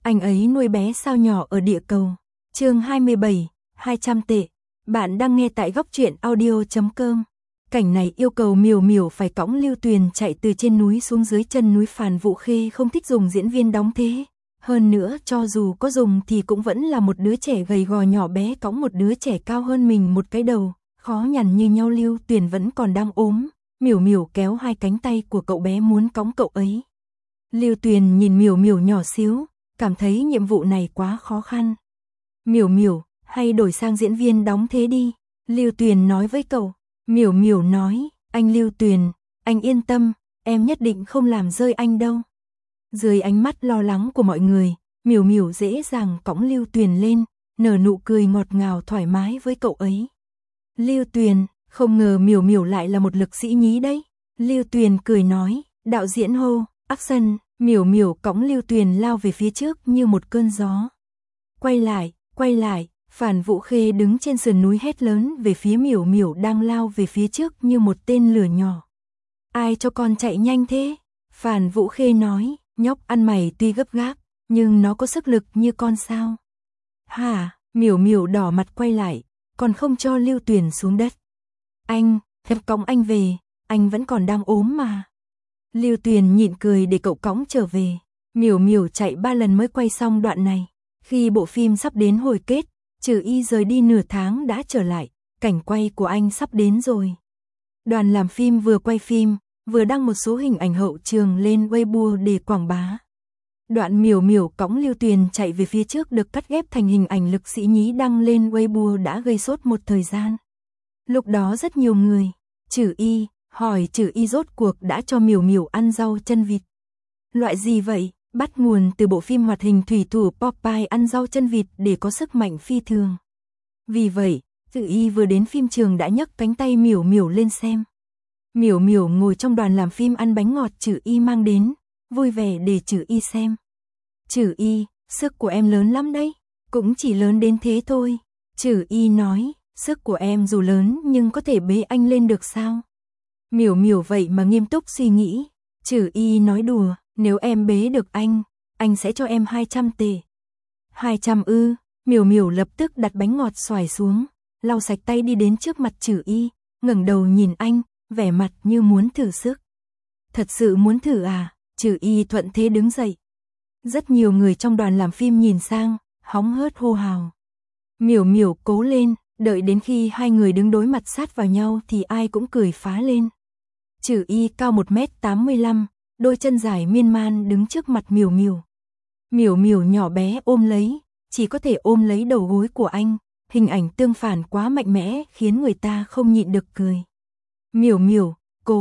Anh ấy nuôi bé sao nhỏ ở địa cầu. Chương 27, 200 tệ. Bạn đang nghe tại góc truyện audio.com. Cảnh này yêu cầu Miểu Miểu phải cõng Lưu Tuyền chạy từ trên núi xuống dưới chân núi. Phàn Vũ Khê không thích dùng diễn viên đóng thế. Hơn nữa cho dù có dùng thì cũng vẫn là một đứa trẻ gầy gò nhỏ bé cõng một đứa trẻ cao hơn mình một cái đầu, khó nhằn như nhau. Lưu Tuyền vẫn còn đang ốm, Miểu Miểu kéo hai cánh tay của cậu bé muốn cõng cậu ấy. Lưu Tuyền nhìn Miểu Miểu nhỏ xíu, cảm thấy nhiệm vụ này quá khó khăn. Miểu Miểu, hay đổi sang diễn viên đóng thế đi, Lưu Tuyền nói với cậu. Miểu Miểu nói, anh Lưu Tuyền, anh yên tâm, em nhất định không làm rơi anh đâu. Dưới ánh mắt lo lắng của mọi người, Miểu Miểu dễ dàng cõng Lưu Tuyền lên, nở nụ cười ngọt ngào thoải mái với cậu ấy. Lưu Tuyền, không ngờ Miểu Miểu lại là một lực sĩ nhí đấy. Lưu Tuyền cười nói, đạo diễn hô, action. Miểu Miểu cõng Lưu Tuyền lao về phía trước như một cơn gió. Quay lại, Phàn Vũ Khê đứng trên sườn núi hét lớn về phía Miểu Miểu đang lao về phía trước như một tên lửa nhỏ. Ai cho con chạy nhanh thế? Phàn Vũ Khê nói, nhóc ăn mày tuy gấp gáp, nhưng nó có sức lực như con sao? Hả? Miểu Miểu đỏ mặt quay lại, còn không cho Lưu Tuyền xuống đất. Anh, em cõng anh về, anh vẫn còn đang ốm mà. Lưu Tuyền nhịn cười để cậu cõng trở về. Miểu Miểu chạy 3 lần mới quay xong đoạn này. Khi bộ phim sắp đến hồi kết, Trừ Y rời đi nửa tháng đã trở lại, cảnh quay của anh sắp đến rồi. Đoàn làm phim vừa quay phim, vừa đăng một số hình ảnh hậu trường lên Weibo để quảng bá. Đoạn Miểu Miểu cõng Lưu Tuyền chạy về phía trước được cắt ghép thành hình ảnh lực sĩ nhí đăng lên Weibo đã gây sốt một thời gian. Lúc đó rất nhiều người, Trừ Y, hỏi Trừ Y rốt cuộc đã cho Miểu Miểu ăn rau chân vịt. Loại gì vậy? Bắt nguồn từ bộ phim hoạt hình thủy thủ Popeye ăn rau chân vịt để có sức mạnh phi thường. Vì vậy, Trừ Y vừa đến phim trường đã nhấc cánh tay Miểu Miểu lên xem. Miểu Miểu ngồi trong đoàn làm phim ăn bánh ngọt Trừ Y mang đến, vui vẻ để Trừ Y xem. Trừ Y, sức của em lớn lắm đấy, cũng chỉ lớn đến thế thôi. Trừ Y nói, sức của em dù lớn nhưng có thể bế anh lên được sao? Miểu Miểu vậy mà nghiêm túc suy nghĩ. Trừ Y nói đùa, nếu em bế được anh sẽ cho em 200 tệ. 200 ư? Miểu Miểu lập tức đặt bánh ngọt xoài xuống, lau sạch tay đi đến trước mặt Trừ Y, ngẩng đầu nhìn anh, vẻ mặt như muốn thử sức. Thật sự muốn thử à? Trừ Y thuận thế đứng dậy. Rất nhiều người trong đoàn làm phim nhìn sang, hóng hớt hô hào. Miểu Miểu cố lên, đợi đến khi hai người đứng đối mặt sát vào nhau thì ai cũng cười phá lên. Trừ Y cao 1m85, đôi chân dài miên man đứng trước mặt Miểu Miểu. Miểu Miểu nhỏ bé ôm lấy, chỉ có thể ôm lấy đầu gối của anh, hình ảnh tương phản quá mạnh mẽ khiến người ta không nhịn được cười. Miểu Miểu,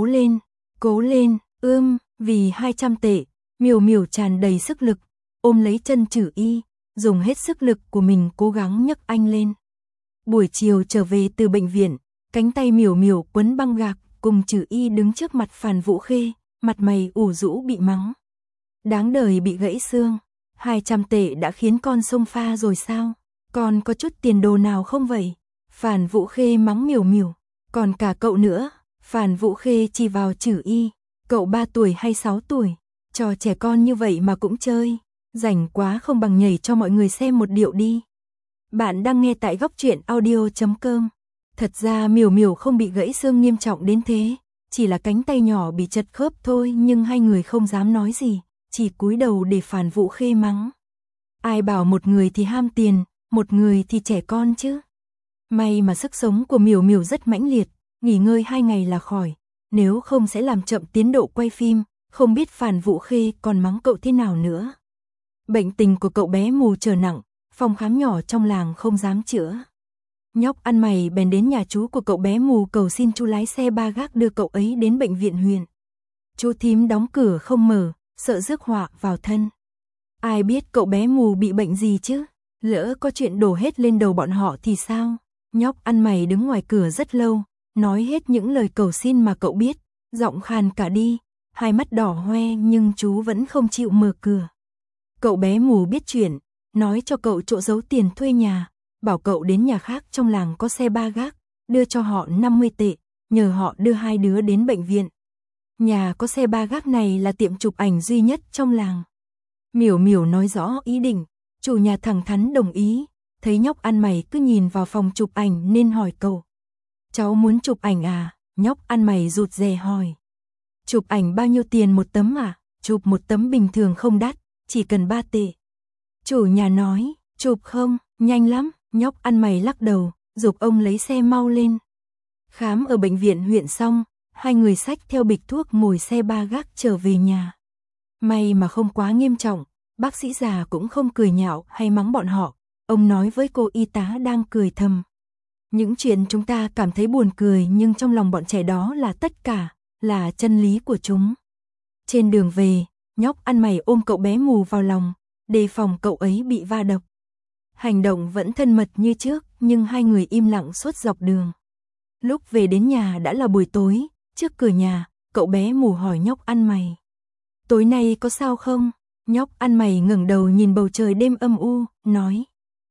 cố lên, vì 200 tệ, Miểu Miểu tràn đầy sức lực, ôm lấy chân Trừ Y, dùng hết sức lực của mình cố gắng nhấc anh lên. Buổi chiều trở về từ bệnh viện, cánh tay Miểu Miểu quấn băng gạc, cùng Trừ Y đứng trước mặt Phàn Vũ Khê, mặt mày ủ rũ bị mắng. Đáng đời bị gãy xương, 200 tệ đã khiến con xông pha rồi sao? Con có chút tiền đồ nào không vậy? Phàn Vũ Khê mắng Miểu Miểu, còn cả cậu nữa. Phàn Vũ Khê chỉ vào Trừ Y, cậu 3 tuổi hay 6 tuổi, trò trẻ con như vậy mà cũng chơi, rảnh quá không bằng nhảy cho mọi người xem một điệu đi. Bạn đang nghe tại góc truyện audio.com. Thật ra Miểu Miểu không bị gãy xương nghiêm trọng đến thế, chỉ là cánh tay nhỏ bị chật khớp thôi, nhưng hai người không dám nói gì, chỉ cúi đầu để Phàn Vũ Khê mắng. Ai bảo một người thì ham tiền, một người thì trẻ con chứ. May mà sức sống của Miểu Miểu rất mãnh liệt, nghỉ ngơi 2 ngày là khỏi, nếu không sẽ làm chậm tiến độ quay phim, không biết Phàn Vũ Khê còn mắng cậu thế nào nữa. Bệnh tình của cậu bé mù trở nặng, phòng khám nhỏ trong làng không dám chữa. Nhóc ăn mày bèn đến nhà chú của cậu bé mù cầu xin chú lái xe ba gác đưa cậu ấy đến bệnh viện huyện. Chú thím đóng cửa không mở, sợ rước họa vào thân. Ai biết cậu bé mù bị bệnh gì chứ, lỡ có chuyện đổ hết lên đầu bọn họ thì sao? Nhóc ăn mày đứng ngoài cửa rất lâu, nói hết những lời cầu xin mà cậu biết, giọng khàn cả đi, hai mắt đỏ hoe nhưng chú vẫn không chịu mở cửa. Cậu bé mù biết chuyện, nói cho cậu chỗ giấu tiền thuê nhà, bảo cậu đến nhà khác trong làng có xe ba gác, đưa cho họ 50 tệ, nhờ họ đưa hai đứa đến bệnh viện. Nhà có xe ba gác này là tiệm chụp ảnh duy nhất trong làng. Miểu Miểu nói rõ ý định, chủ nhà thẳng thắn đồng ý, thấy nhóc ăn mày cứ nhìn vào phòng chụp ảnh nên hỏi cậu. Cháu muốn chụp ảnh à? Nhóc ăn mày rụt rè hỏi. Chụp ảnh bao nhiêu tiền một tấm à? Chụp một tấm bình thường không đắt, chỉ cần 3 tệ. Chủ nhà nói, chụp không, nhanh lắm, nhóc ăn mày lắc đầu, giục ông lấy xe mau lên. Khám ở bệnh viện huyện xong, hai người xách theo bịch thuốc ngồi xe ba gác trở về nhà. May mà không quá nghiêm trọng, bác sĩ già cũng không cười nhạo hay mắng bọn họ, ông nói với cô y tá đang cười thầm. Những chuyện chúng ta cảm thấy buồn cười nhưng trong lòng bọn trẻ đó là tất cả, là chân lý của chúng. Trên đường về, nhóc ăn mày ôm cậu bé mù vào lòng, đề phòng cậu ấy bị va đập. Hành động vẫn thân mật như trước, nhưng hai người im lặng suốt dọc đường. Lúc về đến nhà đã là buổi tối, trước cửa nhà, cậu bé mù hỏi nhóc ăn mày. Tối nay có sao không? Nhóc ăn mày ngẩng đầu nhìn bầu trời đêm âm u, nói.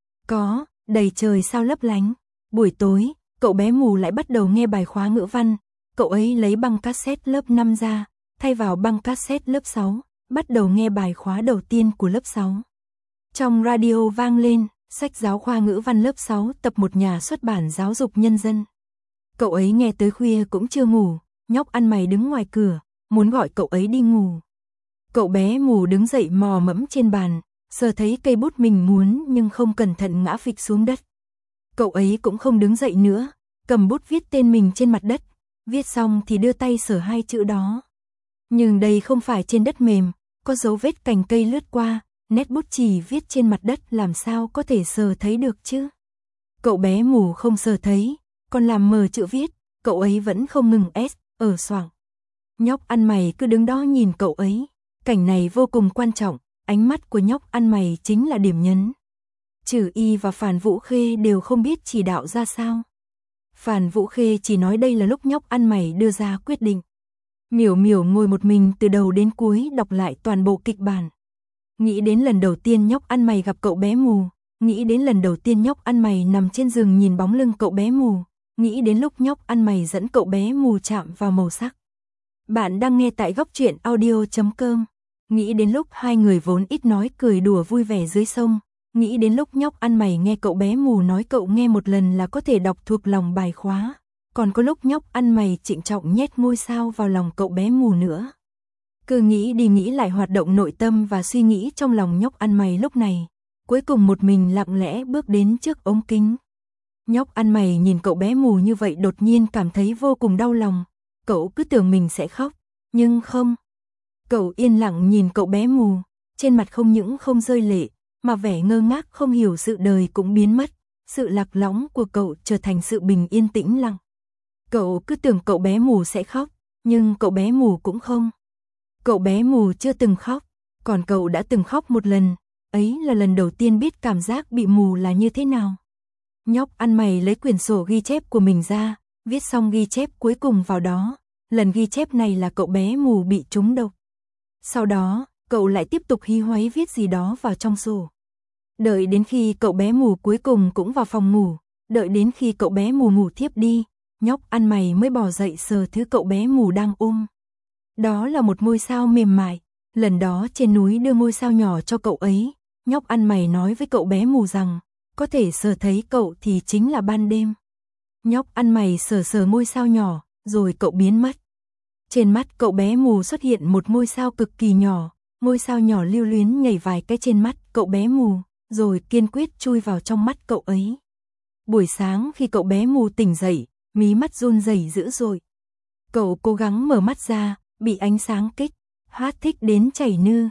Có, đầy trời sao lấp lánh. Buổi tối, cậu bé mù lại bắt đầu nghe bài khóa ngữ văn. Cậu ấy lấy băng cassette lớp 5 ra, thay vào băng cassette lớp 6, bắt đầu nghe bài khóa đầu tiên của lớp 6. Trong radio vang lên, sách giáo khoa ngữ văn lớp 6 tập 1 nhà xuất bản Giáo dục Nhân dân. Cậu ấy nghe tới khuya cũng chưa ngủ, nhóc ăn mày đứng ngoài cửa, muốn gọi cậu ấy đi ngủ. Cậu bé mù đứng dậy mò mẫm trên bàn, sờ thấy cây bút mình muốn nhưng không cẩn thận ngã phịch xuống đất. Cậu ấy cũng không đứng dậy nữa, cầm bút viết tên mình trên mặt đất, viết xong thì đưa tay sờ hai chữ đó. Nhưng đây không phải trên đất mềm, có dấu vết cành cây lướt qua, nét bút chì viết trên mặt đất làm sao có thể sờ thấy được chứ. Cậu bé mù không sờ thấy, còn làm mờ chữ viết, cậu ấy vẫn không ngừng ở xoảng. Nhóc ăn mày cứ đứng đó nhìn cậu ấy, cảnh này vô cùng quan trọng, ánh mắt của nhóc ăn mày chính là điểm nhấn. Trừ Y và Phàn Vũ Khê đều không biết chỉ đạo ra sao. Phàn Vũ Khê chỉ nói đây là lúc nhóc ăn mày đưa ra quyết định. Miểu Miểu ngồi một mình từ đầu đến cuối đọc lại toàn bộ kịch bản. Nghĩ đến lần đầu tiên nhóc ăn mày gặp cậu bé mù, nghĩ đến lần đầu tiên nhóc ăn mày nằm trên giường nhìn bóng lưng cậu bé mù, nghĩ đến lúc nhóc ăn mày dẫn cậu bé mù chạm vào màu sắc. Bạn đang nghe tại góc truyện audio.com. Nghĩ đến lúc hai người vốn ít nói cười đùa vui vẻ dưới sông, nghĩ đến lúc nhóc ăn mày nghe cậu bé mù nói cậu nghe một lần là có thể đọc thuộc lòng bài khóa, còn có lúc nhóc ăn mày trịnh trọng nhét ngôi sao vào lòng cậu bé mù nữa. Cứ nghĩ đi nghĩ lại hoạt động nội tâm và suy nghĩ trong lòng nhóc ăn mày lúc này, cuối cùng một mình lặng lẽ bước đến trước ống kính. Nhóc ăn mày nhìn cậu bé mù như vậy đột nhiên cảm thấy vô cùng đau lòng, cậu cứ tưởng mình sẽ khóc, nhưng không. Cậu yên lặng nhìn cậu bé mù, trên mặt không những không rơi lệ, mà vẻ ngơ ngác không hiểu sự đời cũng biến mất, sự lạc lõng của cậu trở thành sự bình yên tĩnh lặng. Cậu cứ tưởng cậu bé mù sẽ khóc, nhưng cậu bé mù cũng không. Cậu bé mù chưa từng khóc, còn cậu đã từng khóc một lần, ấy là lần đầu tiên biết cảm giác bị mù là như thế nào. Nhóc ăn mày lấy quyển sổ ghi chép của mình ra, viết xong ghi chép cuối cùng vào đó, lần ghi chép này là cậu bé mù bị trúng độc. Sau đó, cậu lại tiếp tục hí hoáy viết gì đó vào trong sổ. Đợi đến khi cậu bé mù cuối cùng cũng vào phòng ngủ, đợi đến khi cậu bé mù ngủ thiếp đi, nhóc ăn mày mới bò dậy sờ thứ cậu bé mù đang ôm. Đó là một ngôi sao mềm mại, lần đó trên núi đưa ngôi sao nhỏ cho cậu ấy, nhóc ăn mày nói với cậu bé mù rằng, có thể sờ thấy cậu thì chính là ban đêm. Nhóc ăn mày sờ sờ ngôi sao nhỏ, rồi cậu biến mất. Trên mắt cậu bé mù xuất hiện một ngôi sao cực kỳ nhỏ, ngôi sao nhỏ lưu luyến nhảy vài cái trên mắt cậu bé mù, rồi kiên quyết chui vào trong mắt cậu ấy. Buổi sáng khi cậu bé mù tỉnh dậy, mí mắt run rẩy dữ dội. Cậu cố gắng mở mắt ra, bị ánh sáng kích, thích đến chảy nư,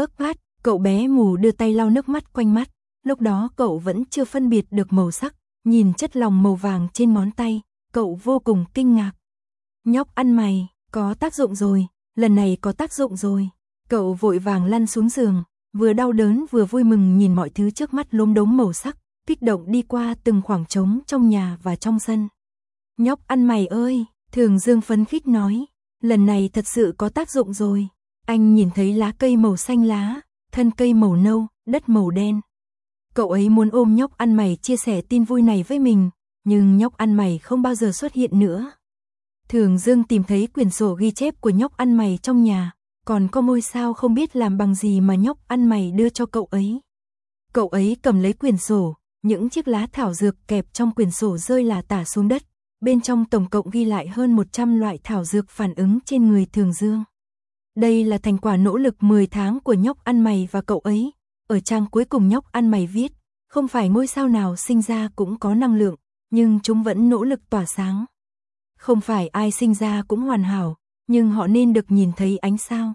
cậu bé mù đưa tay lau nước mắt quanh mắt, lúc đó cậu vẫn chưa phân biệt được màu sắc, nhìn chất lòng màu vàng trên ngón tay, cậu vô cùng kinh ngạc. Nhóc ăn mày, có tác dụng rồi, lần này có tác dụng rồi. Cậu vội vàng lăn xuống giường, vừa đau đớn vừa vui mừng nhìn mọi thứ trước mắt lốm đốm màu sắc, kích động đi qua từng khoảng trống trong nhà và trong sân. Nhóc ăn mày ơi, Thường Dương phấn khích nói, lần này thật sự có tác dụng rồi. Anh nhìn thấy lá cây màu xanh lá, thân cây màu nâu, đất màu đen. Cậu ấy muốn ôm nhóc ăn mày chia sẻ tin vui này với mình, nhưng nhóc ăn mày không bao giờ xuất hiện nữa. Thường Dương tìm thấy quyển sổ ghi chép của nhóc ăn mày trong nhà, Còn có ngôi sao không biết làm bằng gì mà nhóc ăn mày đưa cho cậu ấy. Cậu ấy cầm lấy quyển sổ, những chiếc lá thảo dược kẹp trong quyển sổ rơi lả tả xuống đất. Bên trong tổng cộng ghi lại hơn 100 loại thảo dược phản ứng trên người Thường Dương. Đây là thành quả nỗ lực 10 tháng của nhóc ăn mày và cậu ấy. Ở trang cuối cùng nhóc ăn mày viết, không phải ngôi sao nào sinh ra cũng có năng lượng, nhưng chúng vẫn nỗ lực tỏa sáng. Không phải ai sinh ra cũng hoàn hảo, nhưng họ nên được nhìn thấy ánh sao.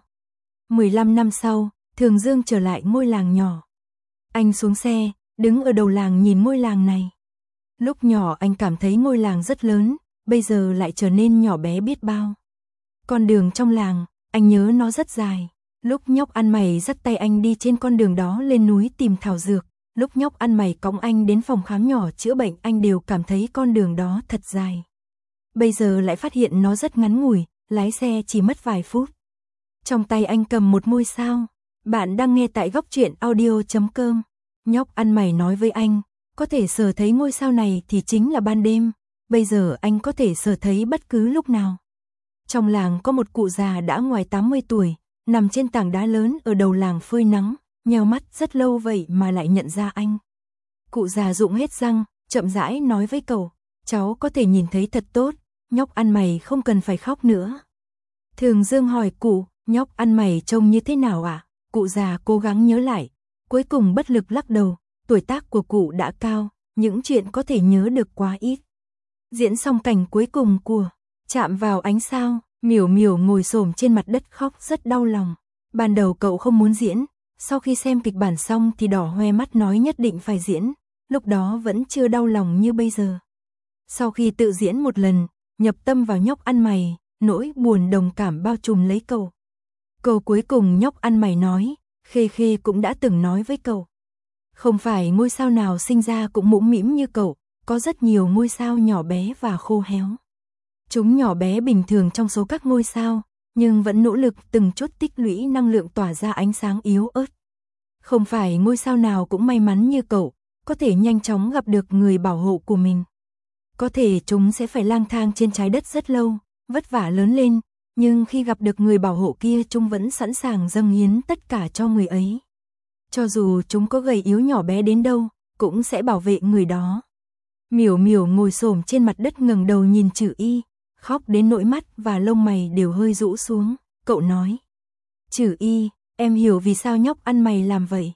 15 năm sau, Thường Dương trở lại ngôi làng nhỏ. Anh xuống xe, đứng ở đầu làng nhìn ngôi làng này. Lúc nhỏ anh cảm thấy ngôi làng rất lớn, bây giờ lại trở nên nhỏ bé biết bao. Con đường trong làng, anh nhớ nó rất dài. Lúc nhóc ăn mày dắt tay anh đi trên con đường đó lên núi tìm thảo dược, lúc nhóc ăn mày cõng anh đến phòng khám nhỏ chữa bệnh, anh đều cảm thấy con đường đó thật dài. Bây giờ lại phát hiện nó rất ngắn ngủi, lái xe chỉ mất vài phút. Trong tay anh cầm một ngôi sao. Bạn đang nghe tại Góc Truyện Audio.com. Nhóc ăn mày nói với anh, có thể sờ thấy ngôi sao này thì chính là ban đêm, bây giờ anh có thể sờ thấy bất cứ lúc nào. Trong làng có một cụ già đã ngoài 80 tuổi, nằm trên tảng đá lớn ở đầu làng phơi nắng, nheo mắt rất lâu vậy mà lại nhận ra anh. Cụ già rụng hết răng, chậm rãi nói với cậu, cháu có thể nhìn thấy thật tốt, nhóc ăn mày không cần phải khóc nữa. Thường Dương hỏi cụ, nhóc ăn mày trông như thế nào ạ? Cụ già cố gắng nhớ lại, cuối cùng bất lực lắc đầu, tuổi tác của cụ đã cao, những chuyện có thể nhớ được quá ít. Diễn xong cảnh cuối cùng của Chạm vào ánh sao, Miểu Miểu ngồi xổm trên mặt đất khóc rất đau lòng. Ban đầu cậu không muốn diễn, sau khi xem kịch bản xong thì đỏ hoe mắt nói nhất định phải diễn, lúc đó vẫn chưa đau lòng như bây giờ. Sau khi tự diễn một lần, nhập tâm vào nhóc ăn mày, nỗi buồn đồng cảm bao trùm lấy cậu. Câu cuối cùng nhóc ăn mày nói, Khê Khê cũng đã từng nói với cậu. Không phải ngôi sao nào sinh ra cũng mũm mĩm như cậu, có rất nhiều ngôi sao nhỏ bé và khô héo. Chúng nhỏ bé bình thường trong số các ngôi sao, nhưng vẫn nỗ lực từng chút tích lũy năng lượng tỏa ra ánh sáng yếu ớt. Không phải ngôi sao nào cũng may mắn như cậu, có thể nhanh chóng gặp được người bảo hộ của mình. Có thể chúng sẽ phải lang thang trên trái đất rất lâu, vất vả lớn lên, nhưng khi gặp được người bảo hộ kia chúng vẫn sẵn sàng dâng hiến tất cả cho người ấy. Cho dù chúng có gầy yếu nhỏ bé đến đâu, cũng sẽ bảo vệ người đó. Miểu Miểu ngồi xổm trên mặt đất ngẩng đầu nhìn Trử Y, khóc đến nỗi mắt và lông mày đều hơi rũ xuống. Cậu nói, Trử Y, em hiểu vì sao nhóc ăn mày làm vậy.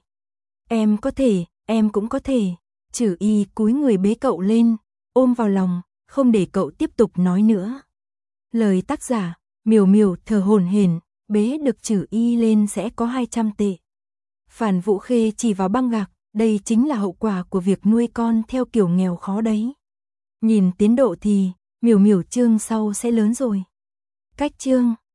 Em có thể, em cũng có thể. Trử Y cúi người bế cậu lên, ôm vào lòng, không để cậu tiếp tục nói nữa. Lời tác giả, Miểu Miểu thở hổn hển, bế được Trử Y lên sẽ có 200 tệ. Phản Vũ Khê chỉ vào băng gạc, đây chính là hậu quả của việc nuôi con theo kiểu nghèo khó đấy. Nhìn tiến độ thì, Miểu Miểu chương sau sẽ lớn rồi. Cách chương